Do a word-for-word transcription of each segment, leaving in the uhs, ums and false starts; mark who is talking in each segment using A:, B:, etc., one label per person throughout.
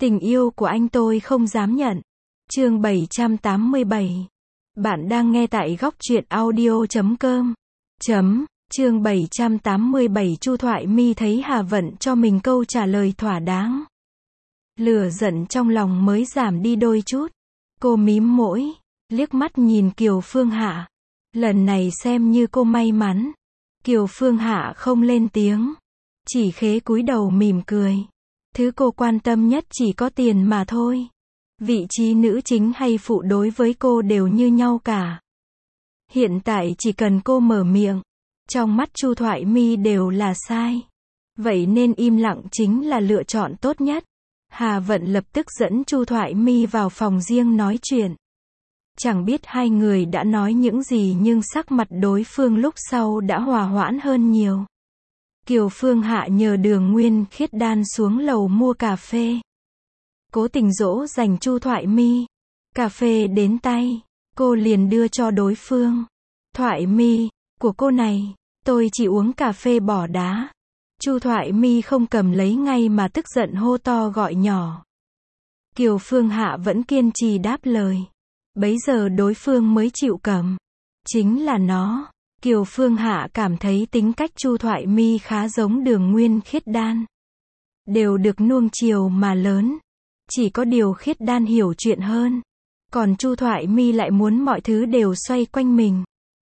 A: Tình yêu của anh tôi không dám nhận. Chương bảy trăm tám mươi bảy. Bạn đang nghe tại góc truyện audio chấm com. Chấm, chương bảy trăm tám mươi bảy. Chu Thoại Mi thấy Hà Vận cho mình câu trả lời thỏa đáng. Lửa giận trong lòng mới giảm đi đôi chút. Cô mím môi, liếc mắt nhìn Kiều Phương Hạ. Lần này xem như cô may mắn. Kiều Phương Hạ không lên tiếng, chỉ khế cúi đầu mỉm cười. Thứ cô quan tâm nhất chỉ có tiền mà thôi. Vị trí nữ chính hay phụ đối với cô đều như nhau cả. Hiện tại chỉ cần cô mở miệng, trong mắt Chu Thoại Mi đều là sai. Vậy nên im lặng chính là lựa chọn tốt nhất. Hà Vận lập tức dẫn Chu Thoại Mi vào phòng riêng nói chuyện. Chẳng biết hai người đã nói những gì nhưng sắc mặt đối phương lúc sau đã hòa hoãn hơn nhiều. Kiều Phương Hạ nhờ Đường Nguyên Khiết Đan xuống lầu mua cà phê. Cố tình dỗ dành Chu Thoại Mi. Cà phê đến tay, cô liền đưa cho đối phương. Thoại Mi, của cô này, tôi chỉ uống cà phê bỏ đá. Chu Thoại Mi không cầm lấy ngay mà tức giận hô to gọi nhỏ. Kiều Phương Hạ vẫn kiên trì đáp lời. Bấy giờ đối phương mới chịu cầm. Chính là nó. Kiều Phương Hạ cảm thấy tính cách Chu Thoại Mi khá giống Đường Nguyên Khiết Đan. Đều được nuông chiều mà lớn. Chỉ có điều Khiết Đan hiểu chuyện hơn. Còn Chu Thoại Mi lại muốn mọi thứ đều xoay quanh mình.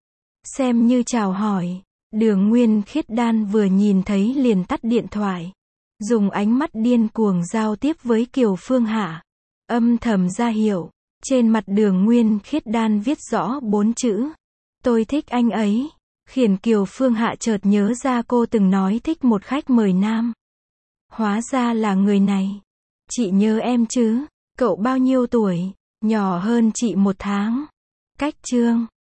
A: Xem như chào hỏi. Đường Nguyên Khiết Đan vừa nhìn thấy liền tắt điện thoại. Dùng ánh mắt điên cuồng giao tiếp với Kiều Phương Hạ. Âm thầm ra hiệu. Trên mặt Đường Nguyên Khiết Đan viết rõ bốn chữ. Tôi thích anh ấy. Khiến Kiều Phương Hạ chợt nhớ ra cô từng nói thích một khách mời nam. Hóa ra là người này. Chị nhớ em chứ? Cậu bao nhiêu tuổi? Nhỏ hơn chị một tháng. Cách chương.